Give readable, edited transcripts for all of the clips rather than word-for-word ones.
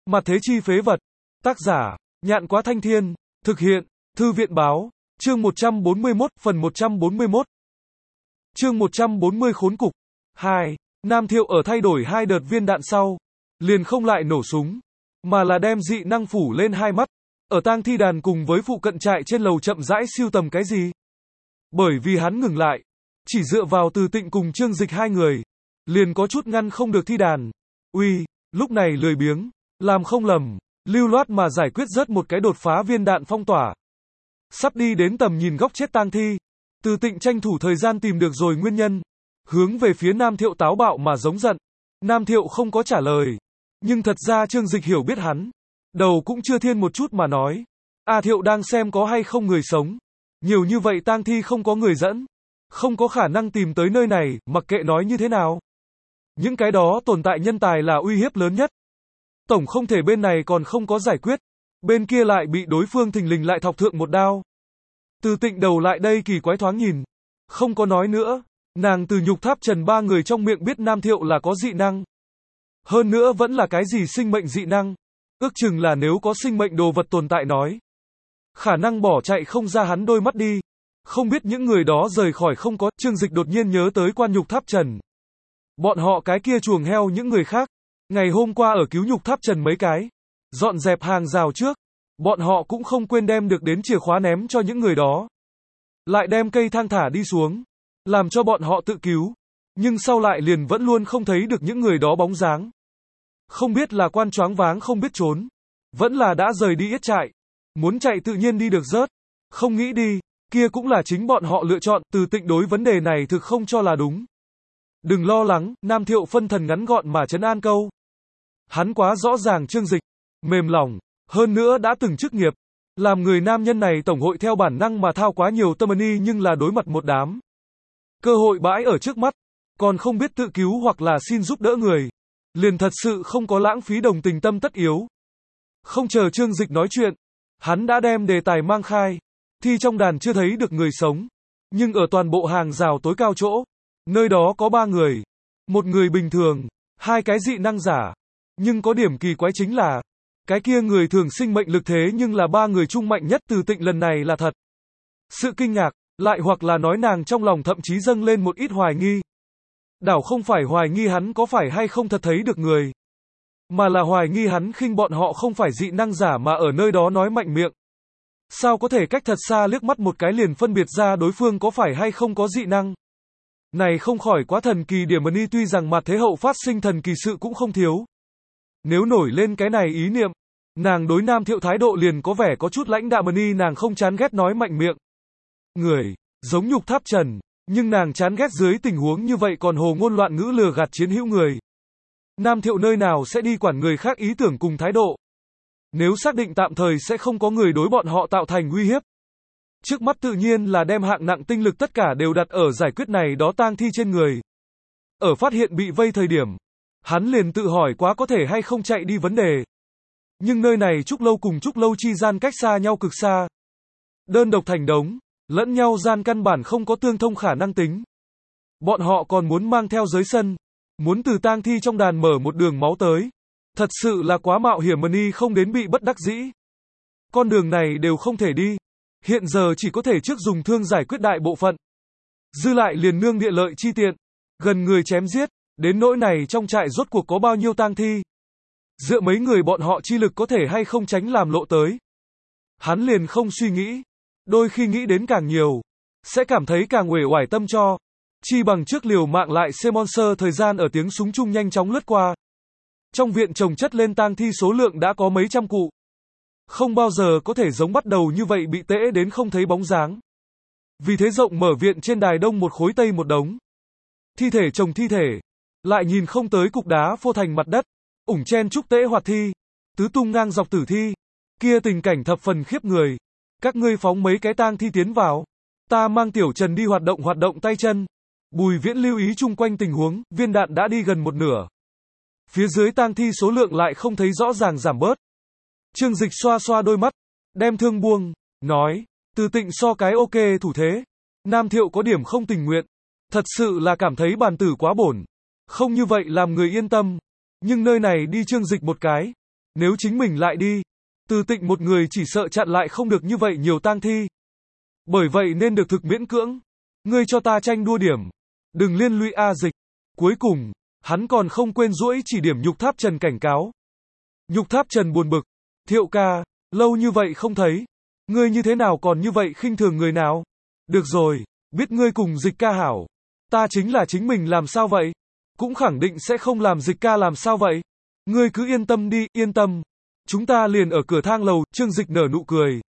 Mặt thế chi phế vật. Tác giả, Nhạn Quá Thanh Thiên. Thực hiện, Thư viện báo. Chương 141, phần 141. Chương 140 khốn cục. 2. Nam Thiệu ở thay đổi 2 đợt viên đạn sau, liền không lại nổ súng, mà là đem dị năng phủ lên 2 mắt, ở tang thi đàn cùng với phụ cận trại trên lầu chậm rãi siêu tầm cái gì. Bởi vì hắn ngừng lại, chỉ dựa vào Từ Tịnh cùng Trương Dịch 2 người, liền có chút ngăn không được thi đàn. Uy, lúc này lười biếng, làm không lầm, lưu loát mà giải quyết rớt một cái đột phá viên đạn phong tỏa. Sắp đi đến tầm nhìn góc chết tang thi, Từ Tịnh tranh thủ thời gian tìm được rồi nguyên nhân, hướng về phía Nam Thiệu táo bạo mà giống giận. Nam Thiệu không có trả lời, nhưng thật ra Trương Dịch hiểu biết hắn, đầu cũng chưa thiên một chút mà nói: "A Thiệu đang xem có hay không người sống, nhiều như vậy tang thi không có người dẫn, không có khả năng tìm tới nơi này, mặc kệ nói như thế nào. Những cái đó tồn tại nhân tài là uy hiếp lớn nhất. Tổng không thể bên này còn không có giải quyết, bên kia lại bị đối phương thình lình lại thọc thượng một đao." Từ Tịnh đầu lại đây kỳ quái thoáng nhìn, không có nói nữa. Nàng từ Nhục Tháp Trần 3 người trong miệng biết Nam Thiệu là có dị năng. Hơn nữa vẫn là cái gì sinh mệnh dị năng. Ước chừng là nếu có sinh mệnh đồ vật tồn tại nói, khả năng bỏ chạy không ra hắn đôi mắt đi. Không biết những người đó rời khỏi không có. Trương Dịch đột nhiên nhớ tới quan Nhục Tháp Trần. Bọn họ cái kia chuồng heo những người khác, ngày hôm qua ở cứu Nhục Tháp Trần mấy cái, dọn dẹp hàng rào trước, bọn họ cũng không quên đem được đến chìa khóa ném cho những người đó. Lại đem cây thang thả đi xuống, làm cho bọn họ tự cứu. Nhưng sau lại liền vẫn luôn không thấy được những người đó bóng dáng. Không biết là quan choáng váng không biết trốn, vẫn là đã rời đi yết trại. Muốn chạy tự nhiên đi được rớt, không nghĩ đi, kia cũng là chính bọn họ lựa chọn. Từ Tịnh đối vấn đề này thực không cho là đúng. Đừng lo lắng, Nam Thiệu phân thần ngắn gọn mà trấn an câu. Hắn quá rõ ràng Trương Dịch, mềm lòng, hơn nữa đã từng chức nghiệp. Làm người nam nhân này tổng hội theo bản năng mà thao quá nhiều tâm ý, nhưng là đối mặt một đám cơ hội bãi ở trước mắt, còn không biết tự cứu hoặc là xin giúp đỡ người, liền thật sự không có lãng phí đồng tình tâm tất yếu. Không chờ Trương Dịch nói chuyện, hắn đã đem đề tài mang khai. Thi trong đàn chưa thấy được người sống, nhưng ở toàn bộ hàng rào tối cao chỗ, nơi đó có 3 người, một người bình thường, 2 cái dị năng giả. Nhưng có điểm kỳ quái chính là, cái kia người thường sinh mệnh lực thế nhưng là 3 người trung mạnh nhất. Từ Tịnh lần này là thật sự kinh ngạc, lại hoặc là nói nàng trong lòng thậm chí dâng lên một ít hoài nghi. Đảo không phải hoài nghi hắn có phải hay không thật thấy được người, mà là hoài nghi hắn khinh bọn họ không phải dị năng giả mà ở nơi đó nói mạnh miệng. Sao có thể cách thật xa liếc mắt một cái liền phân biệt ra đối phương có phải hay không có dị năng? Này không khỏi quá thần kỳ điểm ni. Tuy rằng mặt thế hậu phát sinh thần kỳ sự cũng không thiếu. Nếu nổi lên cái này ý niệm, nàng đối Nam Thiệu thái độ liền có vẻ có chút lãnh đạm ni. Nàng không chán ghét nói mạnh miệng người, giống Nhục Tháp Trần, nhưng nàng chán ghét dưới tình huống như vậy còn hồ ngôn loạn ngữ lừa gạt chiến hữu người. Nam Thiệu nơi nào sẽ đi quản người khác ý tưởng cùng thái độ. Nếu xác định tạm thời sẽ không có người đối bọn họ tạo thành uy hiếp, trước mắt tự nhiên là đem hạng nặng tinh lực tất cả đều đặt ở giải quyết này đó tang thi trên người. Ở phát hiện bị vây thời điểm, hắn liền tự hỏi quá có thể hay không chạy đi vấn đề. Nhưng nơi này Trúc Lâu cùng Trúc Lâu chi gian cách xa nhau cực xa. Đơn độc thành đống, lẫn nhau gian căn bản không có tương thông khả năng tính. Bọn họ còn muốn mang theo giới sân, muốn từ tang thi trong đàn mở một đường máu tới. Thật sự là quá mạo hiểm ni, không đến bị bất đắc dĩ. Con đường này đều không thể đi. Hiện giờ chỉ có thể trước dùng thương giải quyết đại bộ phận. Dư lại liền nương địa lợi chi tiện, gần người chém giết. Đến nỗi này trong trại rốt cuộc có bao nhiêu tang thi, dựa mấy người bọn họ chi lực có thể hay không tránh làm lộ tới. Hắn liền không suy nghĩ. Đôi khi nghĩ đến càng nhiều, sẽ cảm thấy càng uể oải tâm cho. Chi bằng trước liều mạng lại xem monster. Thời gian ở tiếng súng chung nhanh chóng lướt qua. Trong viện chồng chất lên tang thi số lượng đã có mấy trăm cụ. Không bao giờ có thể giống bắt đầu như vậy bị tễ đến không thấy bóng dáng. Vì thế rộng mở viện trên đài đông một khối tây một đống. Thi thể chồng thi thể. Lại nhìn không tới cục đá phô thành mặt đất. Ủng chen chúc tễ hoạt thi. Tứ tung ngang dọc tử thi. Kia tình cảnh thập phần khiếp người. Các ngươi phóng mấy cái tang thi tiến vào. Ta mang Tiểu Trần đi hoạt động tay chân. Bùi Viễn lưu ý chung quanh tình huống. Viên đạn đã đi gần một nửa. Phía dưới tang thi số lượng lại không thấy rõ ràng giảm bớt. Trương Dịch xoa xoa đôi mắt, đem thương buông, nói, Từ Tịnh so cái ok thủ thế. Nam Thiệu có điểm không tình nguyện, thật sự là cảm thấy bàn tử quá bổn. Không như vậy làm người yên tâm. Nhưng nơi này đi Trương Dịch một cái, Nếu chính mình lại đi, Từ Tịnh một người chỉ sợ chặn lại không được như vậy nhiều tang thi. Bởi vậy nên được thực miễn cưỡng. Ngươi cho ta tranh đua điểm. Đừng liên lụy A Dịch. Cuối cùng, hắn còn không quên duỗi chỉ điểm Nhục Tháp Trần cảnh cáo. Nhục Tháp Trần buồn bực. Thiệu ca, lâu như vậy không thấy. Ngươi như thế nào còn như vậy khinh thường người nào? Được rồi, biết ngươi cùng Dịch ca hảo. Ta chính là chính mình làm sao vậy? Cũng khẳng định sẽ không làm Dịch ca làm sao vậy? Ngươi cứ yên tâm đi, yên tâm. Chúng ta liền ở cửa thang lầu, Trương Dịch nở nụ cười.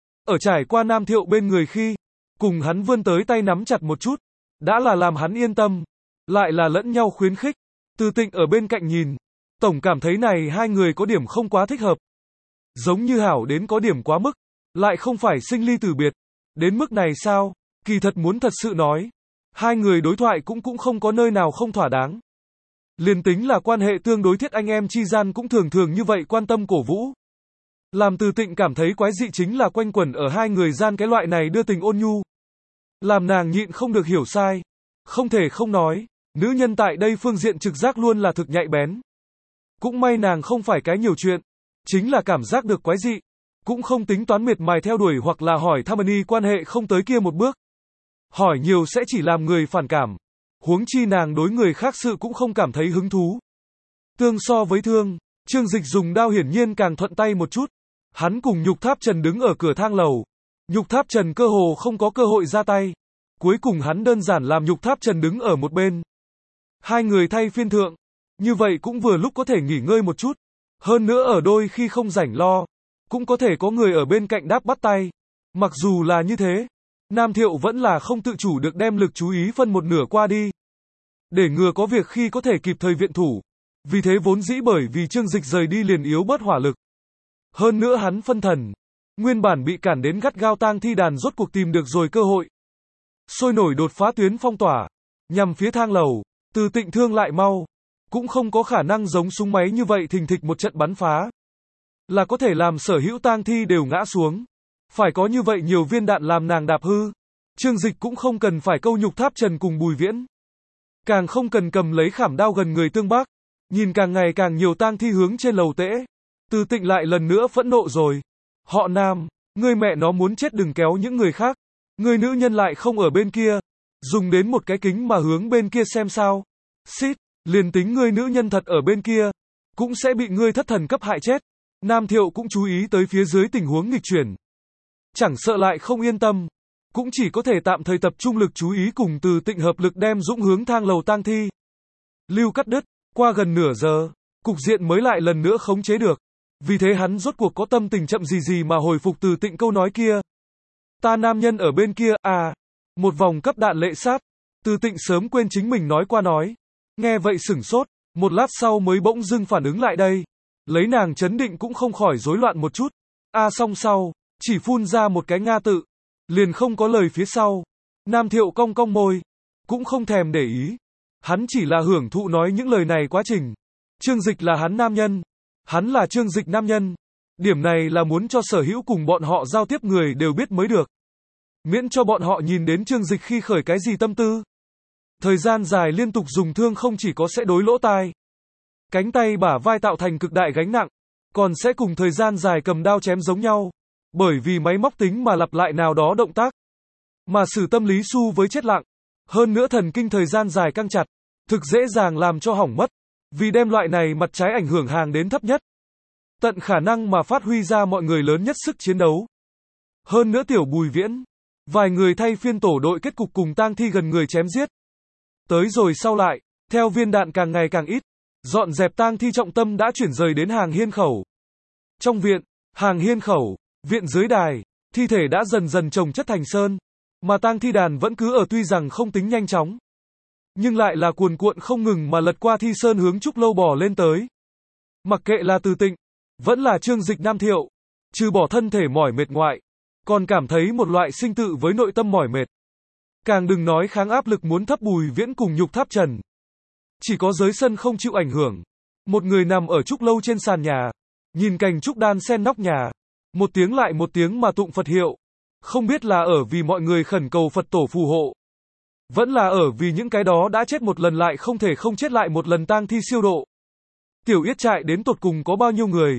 Ở trải qua Nam Thiệu bên người khi, cùng hắn vươn tới tay nắm chặt một chút, đã là làm hắn yên tâm, lại là lẫn nhau khuyến khích. Từ Tịnh ở bên cạnh nhìn, tổng cảm thấy này hai người có điểm không quá thích hợp. Giống như hảo đến có điểm quá mức, lại không phải sinh ly tử biệt. Đến mức này sao? Kỳ thật muốn thật sự nói, hai người đối thoại cũng không có nơi nào không thỏa đáng. Liền tính là quan hệ tương đối thiết anh em chi gian cũng thường thường như vậy quan tâm cổ vũ. Làm Từ Tịnh cảm thấy quái dị chính là quanh quẩn ở hai người gian cái loại này đưa tình ôn nhu. Làm nàng nhịn không được hiểu sai. Không thể không nói, nữ nhân tại đây phương diện trực giác luôn là thực nhạy bén. Cũng may nàng không phải cái nhiều chuyện, chính là cảm giác được quái dị. Cũng không tính toán miệt mài theo đuổi hoặc là hỏi thăm quan hệ không tới kia một bước. Hỏi nhiều sẽ chỉ làm người phản cảm. Huống chi nàng đối người khác sự cũng không cảm thấy hứng thú. Tương so với thương, Trương Dịch dùng đao hiển nhiên càng thuận tay một chút. Hắn cùng Nhục Tháp Trần đứng ở cửa thang lầu. Nhục Tháp Trần cơ hồ không có cơ hội ra tay. Cuối cùng hắn đơn giản làm Nhục Tháp Trần đứng ở một bên. Hai người thay phiên thượng. Như vậy cũng vừa lúc có thể nghỉ ngơi một chút. Hơn nữa ở đôi khi không rảnh lo. Cũng có thể có người ở bên cạnh đáp bắt tay. Mặc dù là như thế, Nam Thiệu vẫn là không tự chủ được đem lực chú ý phân một nửa qua đi. Để ngừa có việc khi có thể kịp thời viện thủ. Vì thế vốn dĩ bởi vì Trương Dịch rời đi liền yếu bớt hỏa lực. Hơn nữa hắn phân thần. Nguyên bản bị cản đến gắt gao tang thi đàn rốt cuộc tìm được rồi cơ hội. Sôi nổi đột phá tuyến phong tỏa. Nhằm phía thang lầu. Từ Tịnh thương lại mau. Cũng không có khả năng giống súng máy như vậy thình thịch một trận bắn phá. Là có thể làm sở hữu tang thi đều ngã xuống. Phải có như vậy nhiều viên đạn làm nàng đạp hư. Trương Dịch cũng không cần phải câu Nhục Tháp Trần cùng Bùi Viễn. Càng không cần cầm lấy khảm đao gần người tương bác. Nhìn càng ngày càng nhiều tang thi hướng trên lầu tễ. Từ Tịnh lại lần nữa phẫn nộ rồi. Họ Nam, ngươi mẹ nó muốn chết đừng kéo những người khác. Ngươi nữ nhân lại không ở bên kia. Dùng đến một cái kính mà hướng bên kia xem sao. Xít, liền tính ngươi nữ nhân thật ở bên kia. Cũng sẽ bị ngươi thất thần cấp hại chết. Nam Thiệu cũng chú ý tới phía dưới tình huống nghịch chuyển. Chẳng sợ lại không yên tâm. Cũng chỉ có thể tạm thời tập trung lực chú ý cùng Từ Tịnh hợp lực đem dũng hướng thang lầu tang thi. Lưu cắt đứt, qua gần nửa giờ, cục diện mới lại lần nữa khống chế được. Vì thế hắn rốt cuộc có tâm tình chậm gì mà hồi phục Từ Tịnh câu nói kia. Ta nam nhân ở bên kia, à. Một vòng cấp đạn lệ sát. Từ Tịnh sớm quên chính mình nói qua nói. Nghe vậy sửng sốt, một lát sau mới bỗng dưng phản ứng lại đây. Lấy nàng chấn định cũng không khỏi rối loạn một chút. Xong sau, chỉ phun ra một cái nga tự. Liền không có lời phía sau. Nam Thiệu cong cong môi. Cũng không thèm để ý. Hắn chỉ là hưởng thụ nói những lời này quá trình. Trương Dịch là hắn nam nhân. Hắn là Trương Dịch nam nhân. Điểm này là muốn cho sở hữu cùng bọn họ giao tiếp người đều biết mới được. Miễn cho bọn họ nhìn đến Trương Dịch khi khởi cái gì tâm tư. Thời gian dài liên tục dùng thương không chỉ có sẽ đối lỗ tai. Cánh tay bả vai tạo thành cực đại gánh nặng. Còn sẽ cùng thời gian dài cầm đao chém giống nhau. Bởi vì máy móc tính mà lặp lại nào đó động tác. Mà sử tâm lý xu với chết lặng. Hơn nữa thần kinh thời gian dài căng chặt. Thực dễ dàng làm cho hỏng mất. Vì đem loại này mặt trái ảnh hưởng hàng đến thấp nhất. Tận khả năng mà phát huy ra mọi người lớn nhất sức chiến đấu. Hơn nữa tiểu Bùi Viễn. Vài người thay phiên tổ đội kết cục cùng tang thi gần người chém giết. Tới rồi sau lại, theo viên đạn càng ngày càng ít. Dọn dẹp tang thi trọng tâm đã chuyển rời đến hàng hiên khẩu. Trong viện, hàng hiên khẩu, viện dưới đài, thi thể đã dần dần chồng chất thành sơn. Mà tang thi đàn vẫn cứ ở tuy rằng không tính nhanh chóng. Nhưng lại là cuồn cuộn không ngừng mà lật qua thi sơn hướng trúc lâu bò lên tới. Mặc kệ là Từ Tịnh, vẫn là Trương Dịch Nam Thiệu. Trừ bỏ thân thể mỏi mệt ngoại. Còn cảm thấy một loại sinh tự với nội tâm mỏi mệt. Càng đừng nói kháng áp lực muốn thấp Bùi Viễn cùng Nhục Tháp Trần. Chỉ có giới sân không chịu ảnh hưởng. Một người nằm ở trúc lâu trên sàn nhà. Nhìn cành trúc đan sen nóc nhà. Một tiếng lại một tiếng mà tụng Phật hiệu. Không biết là ở vì mọi người khẩn cầu Phật tổ phù hộ. Vẫn là ở vì những cái đó đã chết một lần lại không thể không chết lại một lần tang thi siêu độ. Tiểu Yết trại đến tột cùng có bao nhiêu người.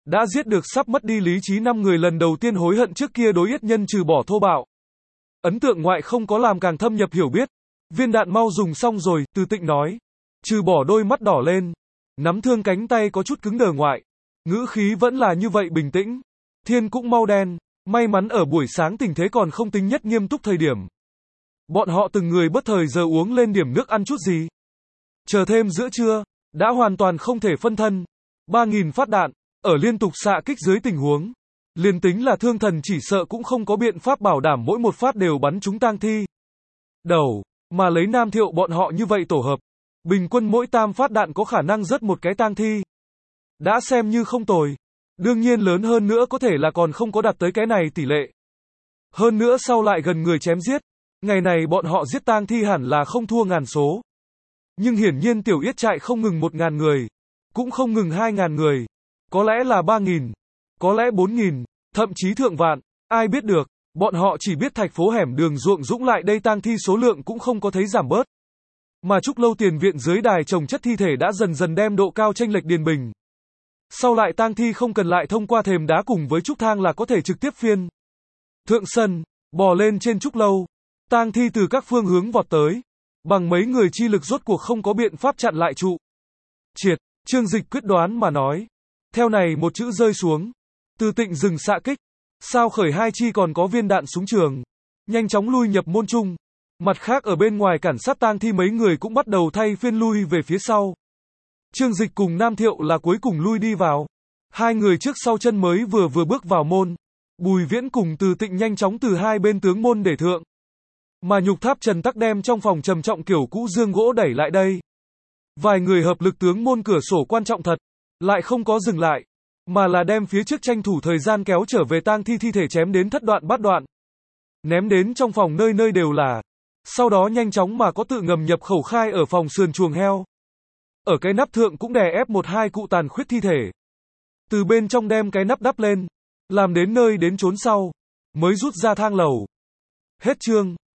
đã giết được sắp mất đi lý trí 5 người lần đầu tiên hối hận trước kia đối yết nhân trừ bỏ thô bạo. Ấn tượng ngoại không có làm càng thâm nhập hiểu biết. Viên đạn mau dùng xong rồi, Từ Tịnh nói. Trừ bỏ đôi mắt đỏ lên. Nắm thương cánh tay có chút cứng đờ ngoại. Ngữ khí vẫn là như vậy bình tĩnh. Thiên cũng mau đen. May mắn ở buổi sáng tình thế còn không tính nhất nghiêm túc thời điểm. Bọn họ từng người bất thời giờ uống lên điểm nước ăn chút gì. Chờ thêm giữa trưa, đã hoàn toàn không thể phân thân. 3.000 phát đạn, ở liên tục xạ kích dưới tình huống. Liền tính là thương thần chỉ sợ cũng không có biện pháp bảo đảm mỗi một phát đều bắn trúng tang thi. Đầu, mà lấy Nam Thiệu bọn họ như vậy tổ hợp. Bình quân mỗi tam phát đạn có khả năng rớt một cái tang thi. Đã xem như không tồi. Đương nhiên lớn hơn nữa có thể là còn không có đạt tới cái này tỷ lệ. Hơn nữa sau lại gần người chém giết. Ngày này bọn họ giết tang thi hẳn là không thua ngàn số. Nhưng hiển nhiên tiểu yết trại không ngừng 1.000 người. Cũng không ngừng 2.000 người. Có lẽ là 3.000. Có lẽ 4.000. Thậm chí thượng vạn. Ai biết được. Bọn họ chỉ biết thành phố hẻm đường ruộng dũng lại đây tang thi số lượng cũng không có thấy giảm bớt. Mà Trúc Lâu tiền viện dưới đài trồng chất thi thể đã dần dần đem độ cao chênh lệch điền bình. Sau lại tang thi không cần lại thông qua thềm đá cùng với trúc thang là có thể trực tiếp phiên. Thượng sân, bò lên trên Trúc Lâu. Tang thi từ các phương hướng vọt tới. Bằng mấy người chi lực rốt cuộc không có biện pháp chặn lại trụ. Triệt, Trương Dịch quyết đoán mà nói. Theo này một chữ rơi xuống. Từ Tịnh dừng xạ kích. Sao khởi hai chi còn có viên đạn súng trường. Nhanh chóng lui nhập môn trung. Mặt khác ở bên ngoài cản sát tang thi mấy người cũng bắt đầu thay phiên lui về phía sau. Trương Dịch cùng Nam Thiệu là cuối cùng lui đi vào. Hai người trước sau chân mới vừa bước vào môn. Bùi Viễn cùng Từ Tịnh nhanh chóng từ hai bên tướng môn để thượng. Mà Nhục Tháp Trần tắc đem trong phòng trầm trọng kiểu cũ dương gỗ đẩy lại đây. Vài người hợp lực tướng môn cửa sổ quan trọng thật. Lại không có dừng lại. Mà là đem phía trước tranh thủ thời gian kéo trở về tang thi thi thể chém đến thất đoạn bát đoạn. Ném đến trong phòng nơi nơi đều là. Sau đó nhanh chóng mà có tự ngầm nhập khẩu khai ở phòng sườn chuồng heo. Ở cái nắp thượng cũng đè ép một hai cụ tàn khuyết thi thể. Từ bên trong đem cái nắp đắp lên. Làm đến nơi đến chốn sau. Mới rút ra thang lầu. Hết chương.